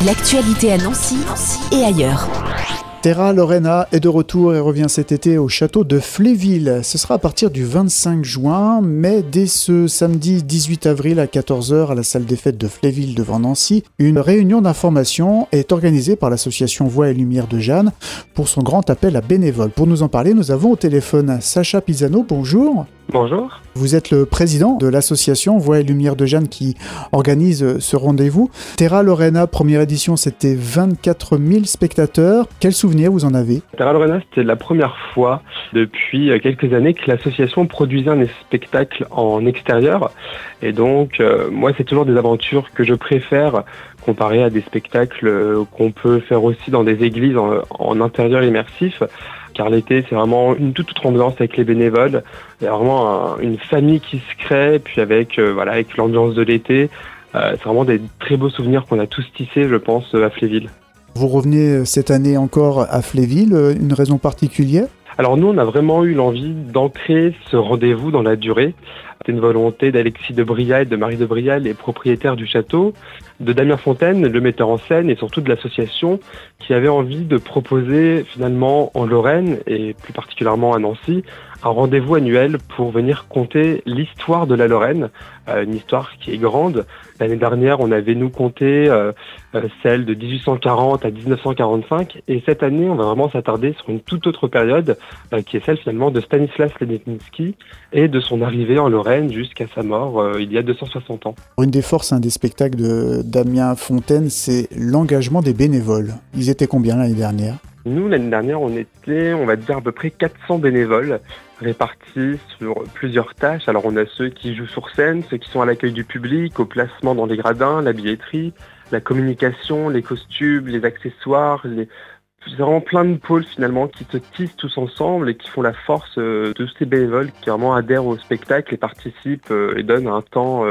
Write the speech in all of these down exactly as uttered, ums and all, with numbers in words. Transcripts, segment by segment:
L'actualité à Nancy, Nancy et ailleurs. Terra Lorena est de retour et revient cet été au château de Fléville. Ce sera à partir du vingt-cinq juin, mais dès ce samedi dix-huit avril à quatorze heures à la salle des fêtes de Fléville devant Nancy, une réunion d'information est organisée par l'association Voix et Lumière de Jeanne pour son grand appel à bénévoles. Pour nous en parler, nous avons au téléphone Sacha Pisano. Bonjour. Bonjour. Vous êtes le président de l'association Voix et Lumière de Jeanne qui organise ce rendez-vous. Terra Lorena, première édition, c'était vingt-quatre mille spectateurs. Quels souvenirs vous en avez ? Terra Lorena, c'était la première fois depuis quelques années que l'association produisait un spectacle en extérieur. Et donc, euh, moi, c'est toujours des aventures que je préfère comparé à des spectacles qu'on peut faire aussi dans des églises en, en intérieur immersif. Car l'été, c'est vraiment une toute autre ambiance avec les bénévoles. Il y a vraiment un, une famille qui se crée, puis avec, euh, voilà, avec l'ambiance de l'été. Euh, c'est vraiment des très beaux souvenirs qu'on a tous tissés, je pense, à Fléville. Vous revenez cette année encore à Fléville, une raison particulière ? Alors nous, on a vraiment eu l'envie d'ancrer ce rendez-vous dans la durée. C'était une volonté d'Alexis de Brial, de Marie de Brial, les propriétaires du château, de Damien Fontaine, le metteur en scène, et surtout de l'association, qui avait envie de proposer finalement en Lorraine, et plus particulièrement à Nancy, un rendez-vous annuel pour venir conter l'histoire de la Lorraine, euh, une histoire qui est grande. L'année dernière, on avait nous compté euh, euh, celle de dix-huit cent quarante à dix-neuf cent quarante-cinq, et cette année, on va vraiment s'attarder sur une toute autre période, euh, qui est celle finalement de Stanislas Leczinski et de son arrivée en Lorraine jusqu'à sa mort euh, il y a deux cent soixante ans. Une des forces hein, des spectacles de Damien Fontaine, c'est l'engagement des bénévoles. Ils étaient combien l'année dernière ? Nous, l'année dernière, on était, on va dire, à peu près quatre cents bénévoles répartis sur plusieurs tâches. Alors, on a ceux qui jouent sur scène, ceux qui sont à l'accueil du public, au placement dans les gradins, la billetterie, la communication, les costumes, les accessoires, les... C'est vraiment plein de pôles finalement qui se tissent tous ensemble et qui font la force de tous ces bénévoles qui vraiment adhèrent au spectacle et participent et donnent un temps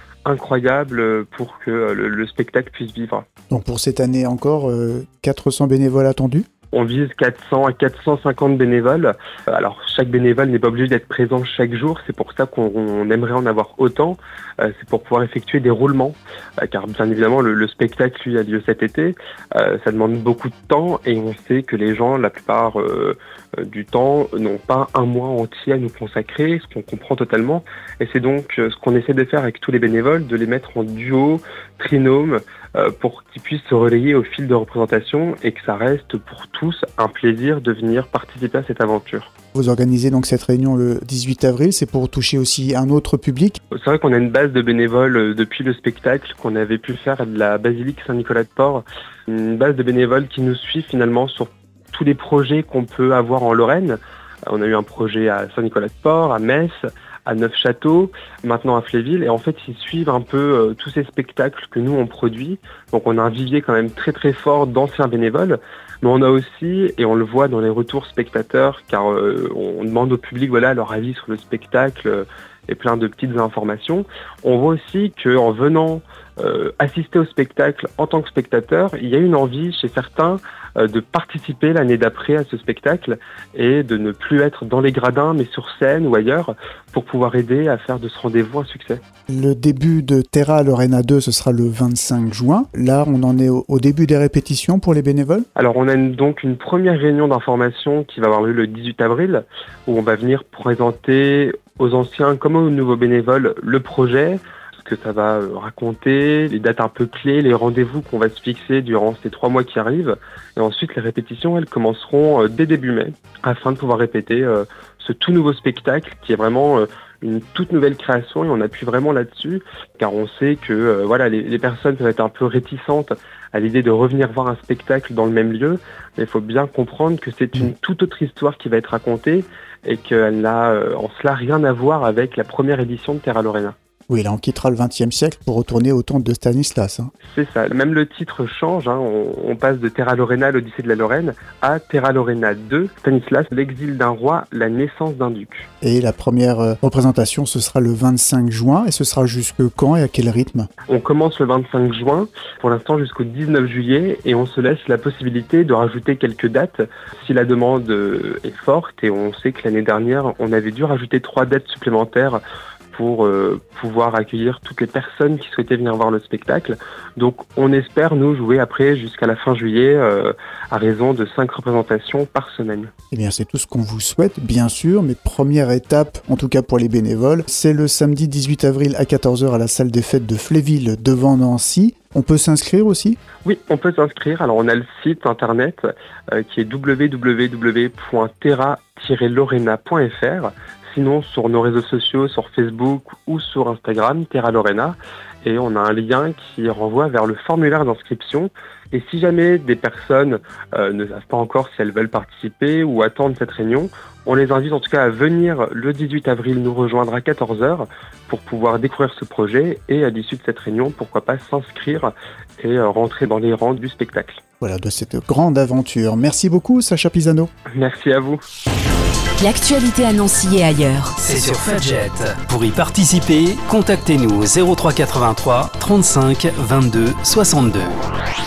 incroyable pour que le, le spectacle puisse vivre. Donc pour cette année encore, euh, quatre cents bénévoles attendus ? On vise quatre cents à quatre cent cinquante bénévoles. Alors, chaque bénévole n'est pas obligé d'être présent chaque jour. C'est pour ça qu'on on aimerait en avoir autant. Euh, c'est pour pouvoir effectuer des roulements. Euh, car, bien évidemment, le, le spectacle, lui, a lieu cet été. Euh, ça demande beaucoup de temps et on sait que les gens, la plupart euh, du temps, n'ont pas un mois entier à nous consacrer, ce qu'on comprend totalement. Et c'est donc euh, ce qu'on essaie de faire avec tous les bénévoles, de les mettre en duo, trinôme, euh, pour qu'ils puissent se relayer au fil de représentation et que ça reste pour tous un plaisir de venir participer à cette aventure. Vous organisez donc cette réunion le dix-huit avril, c'est pour toucher aussi un autre public ? C'est vrai qu'on a une base de bénévoles depuis le spectacle qu'on avait pu faire à de la basilique Saint-Nicolas-de-Port, une base de bénévoles qui nous suit finalement sur tous les projets qu'on peut avoir en Lorraine. On a eu un projet à Saint-Nicolas-de-Port, à Metz, à Neufchâteau, maintenant à Fléville, et en fait ils suivent un peu euh, tous ces spectacles que nous on produit. Donc on a un vivier quand même très très fort d'anciens bénévoles, mais on a aussi, et on le voit dans les retours spectateurs, car euh, on demande au public voilà leur avis sur le spectacle euh, et plein de petites informations. On voit aussi qu'en venant euh, assister au spectacle en tant que spectateur, il y a une envie chez certains euh, de participer l'année d'après à ce spectacle et de ne plus être dans les gradins mais sur scène ou ailleurs pour pouvoir aider à faire de ce rendez-vous un succès. Le début de Terra Lorena deux, ce sera le vingt-cinq juin. Là, on en est au, au début des répétitions pour les bénévoles ? Alors, on a une, donc une première réunion d'information qui va avoir lieu le dix-huit avril où on va venir présenter aux anciens comme aux nouveaux bénévoles le projet, ce que ça va raconter, les dates un peu clés, les rendez-vous qu'on va se fixer durant ces trois mois qui arrivent. Et ensuite, les répétitions, elles commenceront dès début mai afin de pouvoir répéter euh, ce tout nouveau spectacle qui est vraiment euh, une toute nouvelle création et on appuie vraiment là-dessus car on sait que euh, voilà les, les personnes peuvent être un peu réticentes à l'idée de revenir voir un spectacle dans le même lieu, mais il faut bien comprendre que c'est une toute autre histoire qui va être racontée et qu'elle n'a euh, en cela rien à voir avec la première édition de Terra Lorena. Oui, là on quittera le vingtième siècle pour retourner au temps de Stanislas. Hein. C'est ça, même le titre change, hein. on, on passe de Terra Lorena, l'Odyssée de la Lorraine, à Terra Lorena deux, Stanislas, l'exil d'un roi, la naissance d'un duc. Et la première euh, représentation, ce sera le vingt-cinq juin, et ce sera jusque quand et à quel rythme ? On commence le vingt-cinq juin, pour l'instant jusqu'au dix-neuf juillet, et on se laisse la possibilité de rajouter quelques dates si la demande est forte, et on sait que l'année dernière, on avait dû rajouter trois dates supplémentaires pour euh, pouvoir accueillir toutes les personnes qui souhaitaient venir voir le spectacle. Donc on espère nous jouer après jusqu'à la fin juillet euh, à raison de cinq représentations par semaine. Eh bien c'est tout ce qu'on vous souhaite bien sûr, mais première étape, en tout cas pour les bénévoles, c'est le samedi dix-huit avril à quatorze heures à la salle des fêtes de Fléville devant Nancy. On peut s'inscrire aussi ? Oui, on peut s'inscrire. Alors on a le site internet euh, qui est w w w point terra tiret lorena point f r. Sinon, sur nos réseaux sociaux, sur Facebook ou sur Instagram, Terra Lorena, et on a un lien qui renvoie vers le formulaire d'inscription. Et si jamais des personnes euh, ne savent pas encore si elles veulent participer ou attendre cette réunion, on les invite en tout cas à venir le dix-huit avril nous rejoindre à quatorze heures pour pouvoir découvrir ce projet et à l'issue de cette réunion, pourquoi pas s'inscrire et euh, rentrer dans les rangs du spectacle. Voilà, de cette grande aventure. Merci beaucoup, Sacha Pisano. Merci à vous. L'actualité à Nancy et ailleurs. C'est sur Fudget. Pour y participer, contactez-nous au zéro trois quatre-vingt-trois trente-cinq vingt-deux soixante-deux.